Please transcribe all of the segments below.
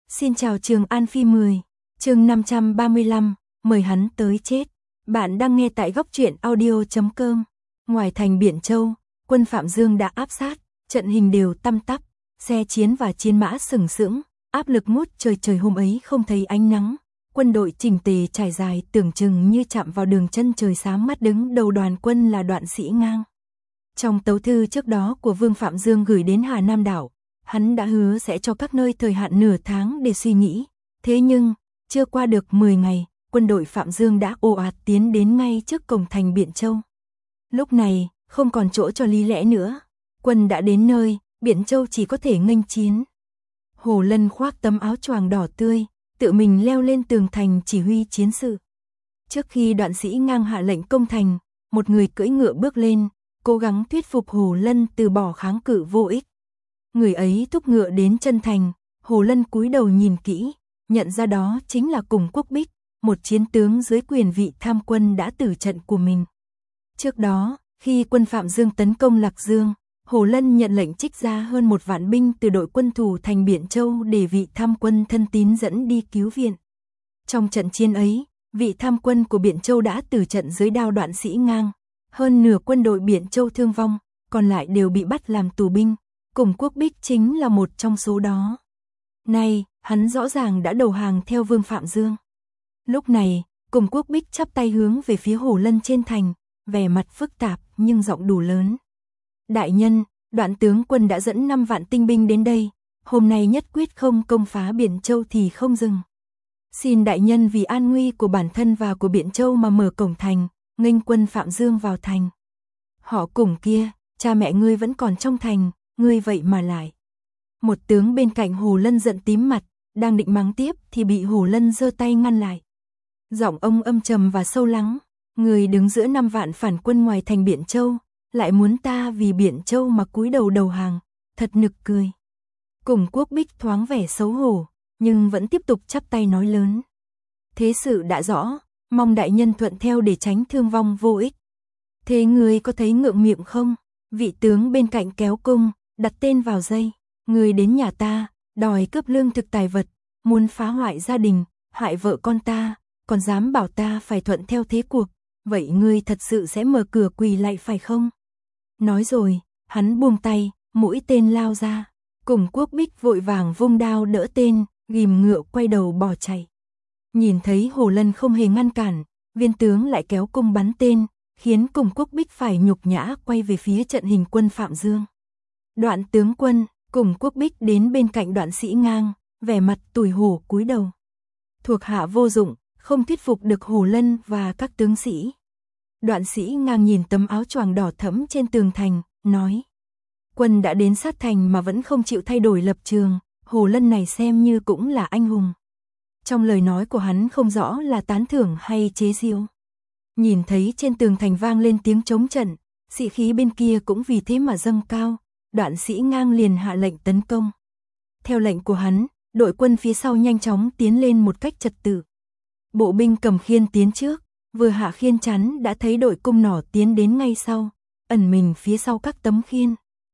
Xin chào Trường An Phi 10, chương 535, mời hắn tới chết. Bạn đang nghe tại góc truyện audio.com. Ngoài thành Biển Châu, quân Phạm Dương đã áp sát, trận hình đều tăm tắp, xe chiến và chiến mã sừng sững, áp lực ngút trời. Trời hôm ấy không thấy ánh nắng, quân đội chỉnh tề trải dài tưởng chừng như chạm vào đường chân trời sáng mắt. Đứng đầu đoàn quân là Đoạn Sĩ Ngang. Trong tấu thư trước đó của Vương Phạm Dương gửi đến Hà Nam đảo, hắn đã hứa sẽ cho các nơi thời hạn nửa tháng để suy nghĩ. Thế nhưng, chưa qua được 10 ngày, quân đội Phạm Dương đã ồ ạt tiến đến ngay trước cổng thành Biển Châu. Lúc này, không còn chỗ cho lý lẽ nữa. Quân đã đến nơi, Biển Châu chỉ có thể nghênh chiến. Hồ Lân khoác tấm áo choàng đỏ tươi, tự mình leo lên tường thành chỉ huy chiến sự. Trước khi Đoạn Sĩ Ngang hạ lệnh công thành, một người cưỡi ngựa bước lên, cố gắng thuyết phục Hồ Lân từ bỏ kháng cự vô ích. Người ấy thúc ngựa đến chân thành, Hồ Lân cúi đầu nhìn kỹ, nhận ra đó chính là Cùng Quốc Bích, một chiến tướng dưới quyền vị tham quân đã tử trận của mình. Trước đó, khi quân Phạm Dương tấn công Lạc Dương, Hồ Lân nhận lệnh trích ra hơn 1 vạn binh từ đội quân thủ thành Biển Châu để vị tham quân thân tín dẫn đi cứu viện. Trong trận chiến ấy, vị tham quân của Biển Châu đã tử trận dưới đao Đoạn Sĩ Ngang, hơn nửa quân đội Biển Châu thương vong, còn lại đều bị bắt làm tù binh. Cùng Quốc Bích chính là một trong số đó. Nay, hắn rõ ràng đã đầu hàng theo Vương Phạm Dương. Lúc này, Cùng Quốc Bích chắp tay hướng về phía Hồ Lân trên thành, vẻ mặt phức tạp nhưng giọng đủ lớn. Đại nhân, Đoạn tướng quân đã dẫn 5 vạn tinh binh đến đây, hôm nay nhất quyết không công phá Biển Châu thì không dừng. Xin đại nhân vì an nguy của bản thân và của Biển Châu mà mở cổng thành, nghênh quân Phạm Dương vào thành. Họ Cùng kia, cha mẹ ngươi vẫn còn trong thành, ngươi vậy mà lại. Một tướng bên cạnh Hồ Lân giận tím mặt, đang định mắng tiếp thì bị Hồ Lân giơ tay ngăn lại. Giọng ông âm trầm và sâu lắng, người đứng giữa 5 vạn phản quân ngoài thành Biển Châu, lại muốn ta vì Biển Châu mà cúi đầu đầu hàng, thật nực cười. Cùng Quốc Bích thoáng vẻ xấu hổ, nhưng vẫn tiếp tục chắp tay nói lớn. Thế sự đã rõ, mong đại nhân thuận theo để tránh thương vong vô ích. Thế ngươi có thấy ngượng miệng không? Vị tướng bên cạnh kéo cung, đặt tên vào dây. Ngươi đến nhà ta, đòi cướp lương thực tài vật, muốn phá hoại gia đình, hại vợ con ta, còn dám bảo ta phải thuận theo thế cuộc. Vậy ngươi thật sự sẽ mở cửa quỳ lạy phải không? Nói rồi, hắn buông tay, mũi tên lao ra. Cùng Quốc Bích vội vàng vung đao đỡ tên, ghìm ngựa quay đầu bỏ chạy. Nhìn thấy Hồ Lân không hề ngăn cản, viên tướng lại kéo cung bắn tên, khiến Cùng Quốc Bích phải nhục nhã quay về phía trận hình quân Phạm Dương. Đoạn tướng quân, Cùng Quốc Bích đến bên cạnh Đoạn Sĩ Ngang, vẻ mặt tủi hổ cúi đầu. Thuộc hạ vô dụng, không thuyết phục được Hồ Lân và các tướng sĩ. Đoạn Sĩ Ngang nhìn tấm áo choàng đỏ thẫm trên tường thành, nói. Quân đã đến sát thành mà vẫn không chịu thay đổi lập trường, Hồ Lân này xem như cũng là anh hùng. Trong lời nói của hắn không rõ là tán thưởng hay chế giễu. Nhìn thấy trên tường thành vang lên tiếng chống trận, sĩ khí bên kia cũng vì thế mà dâng cao, Đoạn Sĩ Ngang liền hạ lệnh tấn công. Theo lệnh của hắn, đội quân phía sau nhanh chóng tiến lên một cách trật tự. Bộ binh cầm khiên tiến trước, vừa hạ khiên chắn đã thấy đội cung nỏ tiến đến ngay sau, ẩn mình phía sau các tấm khiên.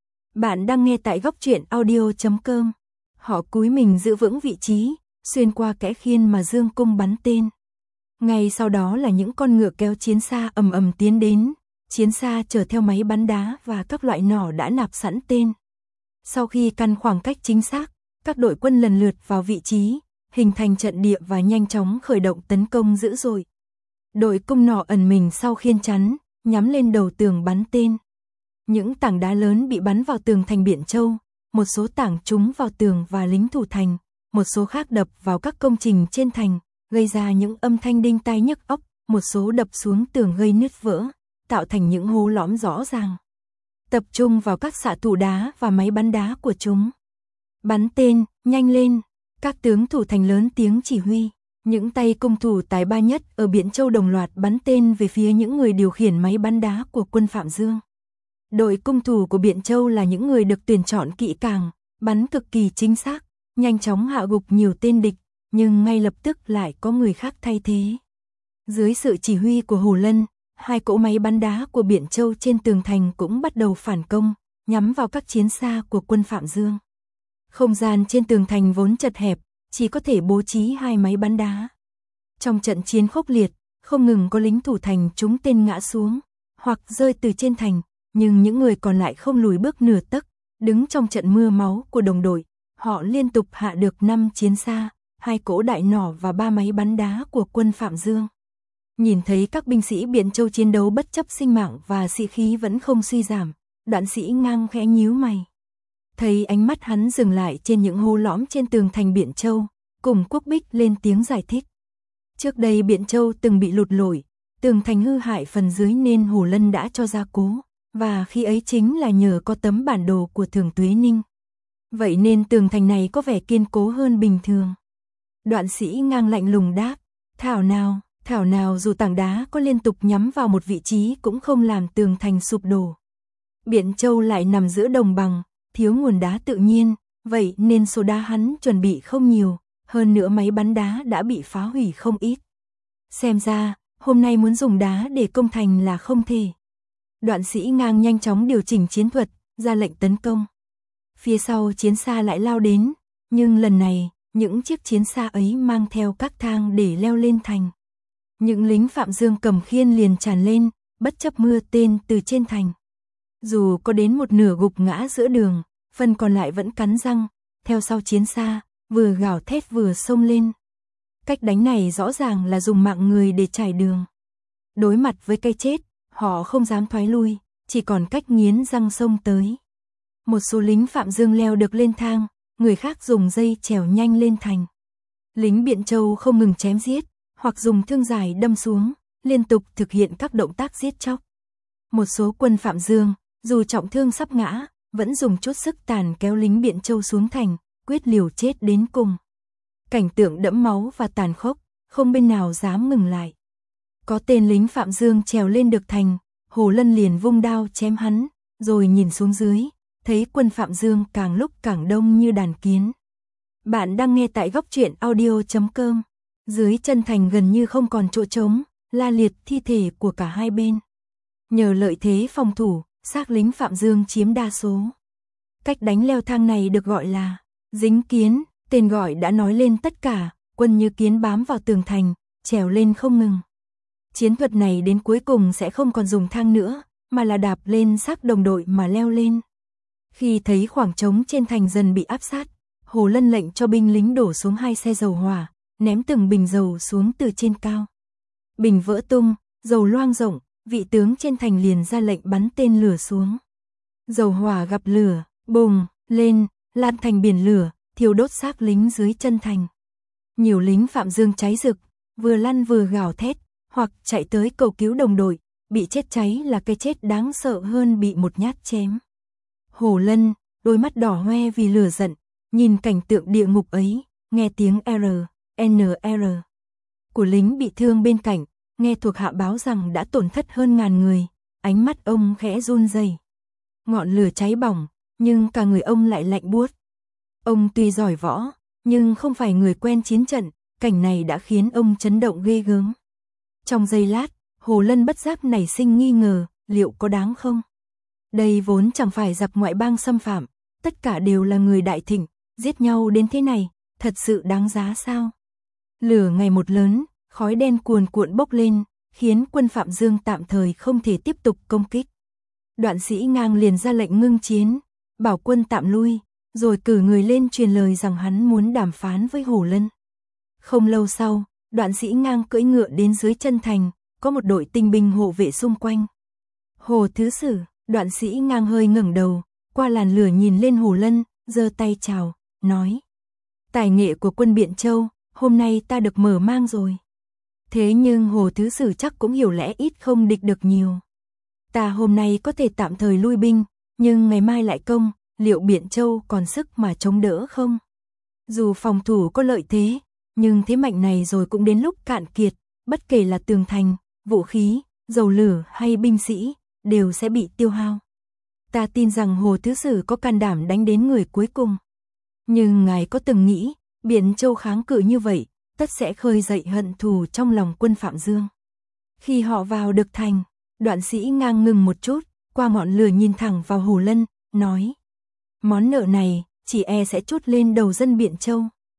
Bạn đang nghe tại góc truyện audio.com. Họ cúi mình giữ vững vị trí, xuyên qua kẽ khiên mà dương cung bắn tên. Ngay sau đó là những con ngựa kéo chiến xa ầm ầm tiến đến, chiến xa chở theo máy bắn đá và các loại nỏ đã nạp sẵn tên. Sau khi căn khoảng cách chính xác, các đội quân lần lượt vào vị trí, hình thành trận địa và nhanh chóng khởi động tấn công dữ dội. Đội cung nỏ ẩn mình sau khiên chắn, nhắm lên đầu tường bắn tên. Những tảng đá lớn bị bắn vào tường thành Biển Châu, một số tảng trúng vào tường và lính thủ thành, một số khác đập vào các công trình trên thành, gây ra những âm thanh đinh tai nhức óc, một số đập xuống tường gây nứt vỡ, tạo thành những hố lõm rõ ràng. Tập trung vào các xạ thủ đá và máy bắn đá của chúng. Bắn tên, nhanh lên, các tướng thủ thành lớn tiếng chỉ huy. Những tay cung thủ tài ba nhất ở Biển Châu đồng loạt bắn tên về phía những người điều khiển máy bắn đá của quân Phạm Dương. Đội cung thủ của Biển Châu là những người được tuyển chọn kỹ càng, bắn cực kỳ chính xác, nhanh chóng hạ gục nhiều tên địch, nhưng ngay lập tức lại có người khác thay thế. Dưới sự chỉ huy của Hồ Lân, 2 cỗ máy bắn đá của Biển Châu trên tường thành cũng bắt đầu phản công, nhắm vào các chiến xa của quân Phạm Dương. Không gian trên tường thành vốn chật hẹp, chỉ có thể bố trí 2 máy bắn đá. Trong trận chiến khốc liệt, không ngừng có lính thủ thành trúng tên ngã xuống, hoặc rơi từ trên thành, nhưng những người còn lại không lùi bước nửa tấc, đứng trong trận mưa máu của đồng đội, họ liên tục hạ được 5 chiến xa, 2 cỗ đại nỏ và 3 máy bắn đá của quân Phạm Dương. Nhìn thấy các binh sĩ Biện Châu chiến đấu bất chấp sinh mạng và sĩ khí vẫn không suy giảm, Đoạn Sĩ Ngang khẽ nhíu mày. Thấy ánh mắt hắn dừng lại trên những hố lõm trên tường thành Biện Châu, cùng Quốc Bích lên tiếng giải thích. Trước đây Biện Châu từng bị lụt lội, tường thành hư hại phần dưới nên Hồ Lân đã cho gia cố, và khi ấy chính là nhờ có tấm bản đồ của Thường Tuế Ninh. Vậy nên tường thành này có vẻ kiên cố hơn bình thường. Đoạn Sĩ Ngang lạnh lùng đáp, thảo nào dù tảng đá có liên tục nhắm vào một vị trí cũng không làm tường thành sụp đổ. Biện Châu lại nằm giữa đồng bằng, thiếu nguồn đá tự nhiên, vậy nên số đá hắn chuẩn bị không nhiều, hơn nữa máy bắn đá đã bị phá hủy không ít. Xem ra, hôm nay muốn dùng đá để công thành là không thể. Đoạn Sĩ Ngang nhanh chóng điều chỉnh chiến thuật, ra lệnh tấn công. Phía sau chiến xa lại lao đến, nhưng lần này, những chiếc chiến xa ấy mang theo các thang để leo lên thành. Những lính Phạm Dương cầm khiên liền tràn lên, bất chấp mưa tên từ trên thành. Dù có đến một nửa gục ngã giữa đường, phần còn lại vẫn cắn răng, theo sau chiến xa, vừa gào thét vừa xông lên. Cách đánh này rõ ràng là dùng mạng người để trải đường. Đối mặt với cái chết, họ không dám thoái lui, chỉ còn cách nghiến răng xông tới. Một số lính Phạm Dương leo được lên thang, người khác dùng dây trèo nhanh lên thành. Lính Biện Châu không ngừng chém giết, hoặc dùng thương dài đâm xuống, liên tục thực hiện các động tác giết chóc. Một số quân Phạm Dương, dù trọng thương sắp ngã, vẫn dùng chút sức tàn kéo lính Biện Châu xuống thành, quyết liều chết đến cùng. Cảnh tượng đẫm máu và tàn khốc, không bên nào dám ngừng lại. Có tên lính Phạm Dương trèo lên được thành, Hồ Lân liền vung đao chém hắn, rồi nhìn xuống dưới, thấy quân Phạm Dương càng lúc càng đông như đàn kiến. Bạn đang nghe tại góc truyện audio.com. Dưới chân thành gần như không còn chỗ trống, la liệt thi thể của cả hai bên. Nhờ lợi thế phòng thủ, xác lính Phạm Dương chiếm đa số. Cách đánh leo thang này được gọi là dính kiến, tên gọi đã nói lên tất cả, quân như kiến bám vào tường thành, trèo lên không ngừng. Chiến thuật này đến cuối cùng sẽ không còn dùng thang nữa, mà là đạp lên xác đồng đội mà leo lên. Khi thấy khoảng trống trên thành dần bị áp sát, Hồ Lân lệnh cho binh lính đổ xuống 2 xe dầu hỏa, ném từng bình dầu xuống từ trên cao. Bình vỡ tung, dầu loang rộng, vị tướng trên thành liền ra lệnh bắn tên lửa xuống. Dầu hỏa gặp lửa, bùng lên, lan thành biển lửa, thiêu đốt xác lính dưới chân thành. Nhiều lính Phạm Dương cháy rực, vừa lăn vừa gào thét, hoặc chạy tới cầu cứu đồng đội, bị chết cháy là cái chết đáng sợ hơn bị một nhát chém. Hồ Lân, đôi mắt đỏ hoe vì lửa giận, nhìn cảnh tượng địa ngục ấy, nghe tiếng NR của lính bị thương bên cạnh, nghe thuộc hạ báo rằng đã tổn thất hơn 1000 người, ánh mắt ông khẽ run rẩy. Ngọn lửa cháy bỏng, nhưng cả người ông lại lạnh buốt. Ông tuy giỏi võ, nhưng không phải người quen chiến trận, cảnh này đã khiến ông chấn động ghê gớm. Trong giây lát, Hồ Lân bất giác nảy sinh nghi ngờ, liệu có đáng không? Đây vốn chẳng phải giặc ngoại bang xâm phạm, tất cả đều là người Đại Thịnh, giết nhau đến thế này, thật sự đáng giá sao? Lửa ngày một lớn, khói đen cuồn cuộn bốc lên, khiến quân Phạm Dương tạm thời không thể tiếp tục công kích. Đoạn Sĩ Ngang liền ra lệnh ngưng chiến, bảo quân tạm lui, rồi cử người lên truyền lời rằng hắn muốn đàm phán với Hồ Lân. Không lâu sau, Đoạn Sĩ Ngang cưỡi ngựa đến dưới chân thành, có một đội tinh binh hộ vệ xung quanh. Hồ Thứ Sử, Đoạn Sĩ Ngang hơi ngẩng đầu, qua làn lửa nhìn lên Hồ Lân, giơ tay chào, nói: Tài nghệ của quân Biện Châu, hôm nay ta được mở mang rồi. Thế nhưng Hồ Thứ Sử chắc cũng hiểu lẽ ít không địch được nhiều. Ta hôm nay có thể tạm thời lui binh, nhưng ngày mai lại công, liệu Biện Châu còn sức mà chống đỡ không? Dù phòng thủ có lợi thế, nhưng thế mạnh này rồi cũng đến lúc cạn kiệt, bất kể là tường thành, vũ khí, dầu lửa hay binh sĩ, đều sẽ bị tiêu hao. Ta tin rằng Hồ Thứ Sử có can đảm đánh đến người cuối cùng. Nhưng ngài có từng nghĩ, Biện Châu kháng cự như vậy, tất sẽ khơi dậy hận thù trong lòng quân Phạm Dương. Khi họ vào được thành, Đoạn Sĩ Ngang ngừng một chút, qua ngọn lửa nhìn thẳng vào Hồ Lân, nói: Món nợ này, chỉ e sẽ trút lên đầu dân Biện Châu.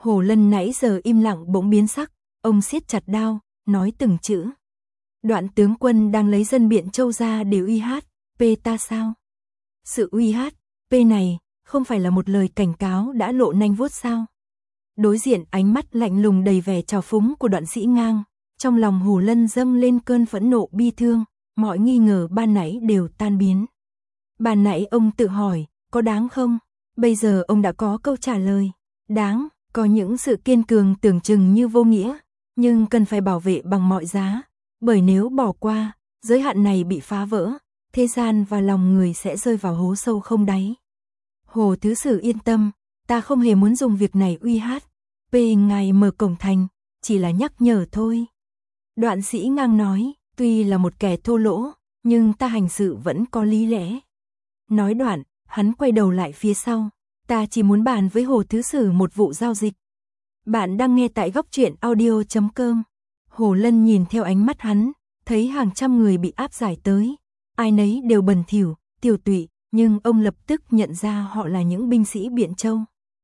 Hồ Lân nãy giờ im lặng bỗng biến sắc, ông siết chặt đao, nói từng chữ. Đoạn tướng quân đang lấy dân Biện Châu ra để uy hát, ta sao? Sự uy hát, này, không phải là một lời cảnh cáo đã lộ nanh vuốt sao? Đối diện ánh mắt lạnh lùng đầy vẻ trào phúng của Đoạn Sĩ Ngang, trong lòng Hồ Lân dâng lên cơn phẫn nộ bi thương, mọi nghi ngờ ban nãy đều tan biến. Ban nãy ông tự hỏi, có đáng không? Bây giờ ông đã có câu trả lời. Đáng, có những sự kiên cường tưởng chừng như vô nghĩa, nhưng cần phải bảo vệ bằng mọi giá, bởi nếu bỏ qua, giới hạn này bị phá vỡ, thế gian và lòng người sẽ rơi vào hố sâu không đáy. Hồ Thứ Sử yên tâm, ta không hề muốn dùng việc này uy hát, ngài mở cổng thành, chỉ là nhắc nhở thôi. Đoạn Sĩ Ngang nói, tuy là một kẻ thô lỗ, nhưng ta hành sự vẫn có lý lẽ. Nói đoạn, hắn quay đầu lại phía sau, ta chỉ muốn bàn với Hồ Thứ Sử một vụ giao dịch. Bạn đang nghe tại góc truyện audio.com. Hồ Lân nhìn theo ánh mắt hắn, thấy hàng trăm người bị áp giải tới, ai nấy đều bần thỉu, tiều tụy, nhưng ông lập tức nhận ra họ là những binh sĩ Biện Châu.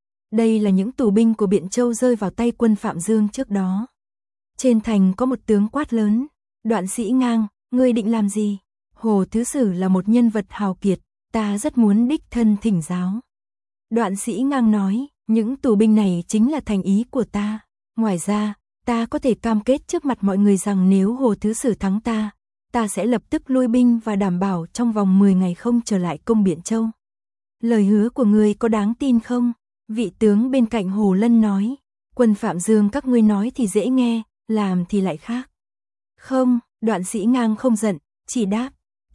Đây là những tù binh của Biện Châu rơi vào tay quân Phạm Dương trước đó. Trên thành có một tướng quát lớn, Đoạn Sĩ Ngang, ngươi định làm gì? Hồ Thứ Sử là một nhân vật hào kiệt, ta rất muốn đích thân thỉnh giáo. Đoạn Sĩ Ngang nói, những tù binh này chính là thành ý của ta. Ngoài ra, ta có thể cam kết trước mặt mọi người rằng nếu Hồ Thứ Sử thắng ta sẽ lập tức lui binh và đảm bảo trong vòng 10 ngày không trở lại công Biện Châu. Lời hứa của ngươi có đáng tin không? Vị tướng bên cạnh Hồ Lân nói, quân Phạm Dương các ngươi nói thì dễ nghe, làm thì lại khác. Không, Đoạn Sĩ Ngang không giận, chỉ đáp,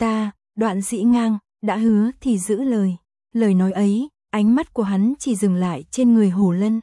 Đoạn Sĩ Ngang, đã hứa thì giữ lời. Lời nói ấy, ánh mắt của hắn chỉ dừng lại trên người Hồ Lân.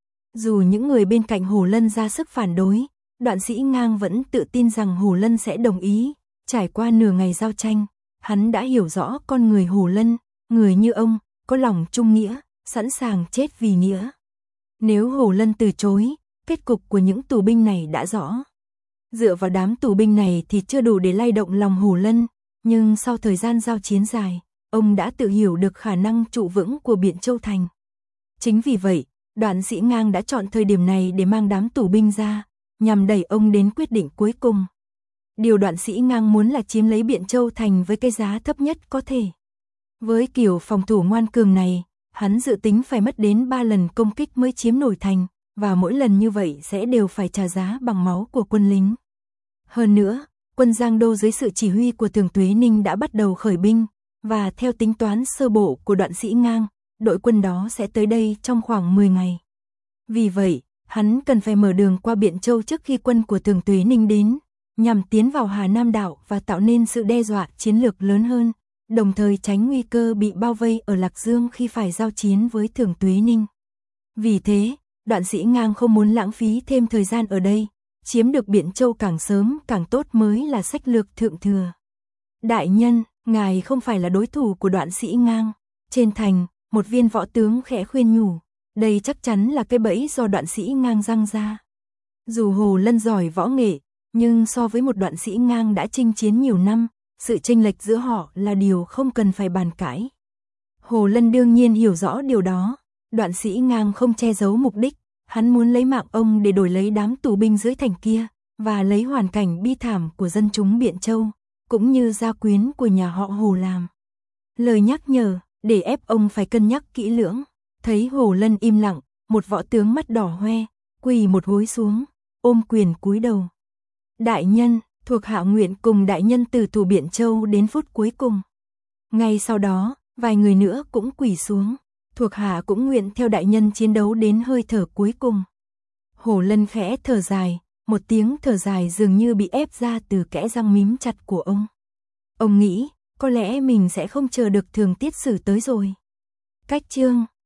Dù những người bên cạnh Hồ Lân ra sức phản đối, Đoạn Sĩ Ngang vẫn tự tin rằng Hồ Lân sẽ đồng ý. Trải qua nửa ngày giao tranh, hắn đã hiểu rõ con người Hồ Lân, người như ông, có lòng trung nghĩa, sẵn sàng chết vì nghĩa. Nếu Hồ Lân từ chối, kết cục của những tù binh này đã rõ. Dựa vào đám tù binh này thì chưa đủ để lay động lòng Hồ Lân, nhưng sau thời gian giao chiến dài, ông đã tự hiểu được khả năng trụ vững của Biện Châu thành. Chính vì vậy, Đoạn Sĩ Ngang đã chọn thời điểm này để mang đám tù binh ra, nhằm đẩy ông đến quyết định cuối cùng. Điều Đoạn Sĩ Ngang muốn là chiếm lấy Biện Châu thành với cái giá thấp nhất có thể. Với kiểu phòng thủ ngoan cường này, hắn dự tính phải mất đến 3 lần công kích mới chiếm nổi thành, và mỗi lần như vậy sẽ đều phải trả giá bằng máu của quân lính. Hơn nữa, quân Giang Đô dưới sự chỉ huy của Thường Tuế Ninh đã bắt đầu khởi binh, và theo tính toán sơ bộ của Đoạn Sĩ Ngang, đội quân đó sẽ tới đây trong khoảng 10 ngày. Vì vậy, hắn cần phải mở đường qua Biện Châu trước khi quân của Thường Tuế Ninh đến, nhằm tiến vào Hà Nam đảo và tạo nên sự đe dọa chiến lược lớn hơn, đồng thời tránh nguy cơ bị bao vây ở Lạc Dương khi phải giao chiến với Thường Tuế Ninh. Vì thế, Đoạn Sĩ Ngang không muốn lãng phí thêm thời gian ở đây, chiếm được Biện Châu càng sớm càng tốt mới là sách lược thượng thừa. Đại nhân, ngài không phải là đối thủ của Đoạn Sĩ Ngang. Trên thành, một viên võ tướng khẽ khuyên nhủ, đây chắc chắn là cái bẫy do Đoạn Sĩ Ngang răng ra. Dù Hồ Lân giỏi võ nghệ, nhưng so với một Đoạn Sĩ Ngang đã chinh chiến nhiều năm, sự chênh lệch giữa họ là điều không cần phải bàn cãi. Hồ Lân đương nhiên hiểu rõ điều đó, Đoạn Sĩ Ngang không che giấu mục đích, hắn muốn lấy mạng ông để đổi lấy đám tù binh dưới thành kia, và lấy hoàn cảnh bi thảm của dân chúng Biện Châu, cũng như gia quyến của nhà họ Hồ làm lời nhắc nhở, để ép ông phải cân nhắc kỹ lưỡng. Thấy Hồ Lân im lặng, một võ tướng mắt đỏ hoe, quỳ một gối xuống, ôm quyền cúi đầu. Đại nhân, thuộc hạ nguyện cùng đại nhân từ thủ Biện Châu đến phút cuối cùng. Ngay sau đó, vài người nữa cũng quỳ xuống, thuộc hạ cũng nguyện theo đại nhân chiến đấu đến hơi thở cuối cùng. Hồ Lân khẽ thở dài, một tiếng thở dài dường như bị ép ra từ kẽ răng mím chặt của ông. Ông nghĩ, có lẽ mình sẽ không chờ được Thường Tiết Sử tới rồi. Cách chương